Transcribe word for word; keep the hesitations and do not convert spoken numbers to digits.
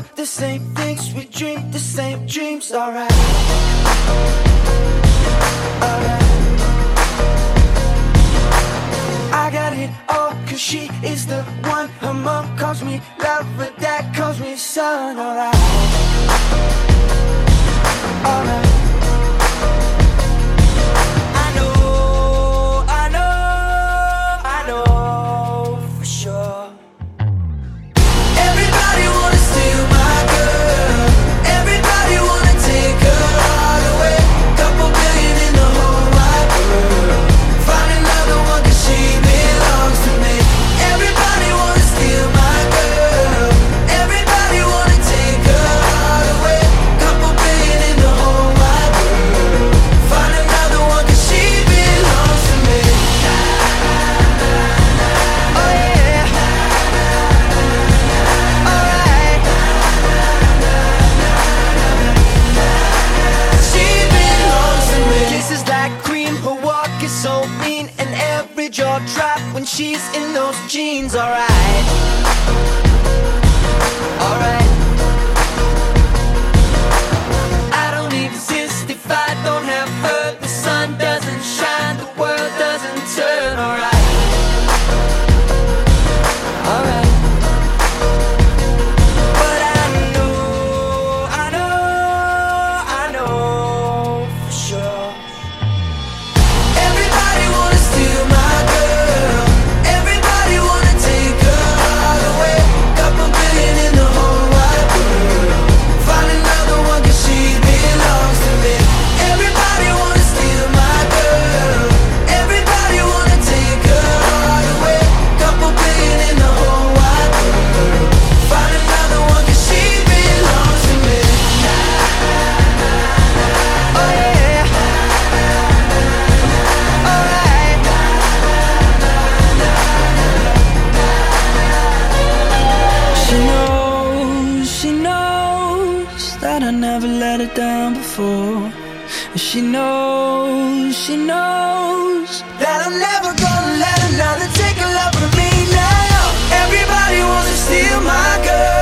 the same things, we dream the same dreams. Alright, alright. I got it all, cause she is the one. Her mom calls me love, but dad calls me son. Alright, alright. I know, I know, I know for sure. Everybody wanna steal my girl. Everybody wanna take her all away. Couple billion in the whole wide world. Find another one cause she belongs to me. Everybody wanna steal my girl. Everybody wanna take her all away. Couple billion in the whole wide world. Find another one cause she belongs to me. Oh yeah. Alright. She belongs to me. Kisses like cream, her walk is so mean, and every jaw drop when she's in those jeans. Alright, alright. I don't exist if I don't have her. The sun doesn't shine, the world doesn't turn. Alright, alright. But I know, I know, I know for sure. Everybody wanna steal my girl. Everybody wanna take her all away. Couple billion in the whole wide world. Find another one cause she belongs to me. Everybody wanna steal my girl. Everybody wanna take her all away. Couple billion in the whole wide world. Find another one cause she belongs to me. Oh yeah. Alright. She knows, she knows that I never let her down before. And she knows, she knows that I'm never gonna let another take a love from me now. Everybody wants to steal my girl.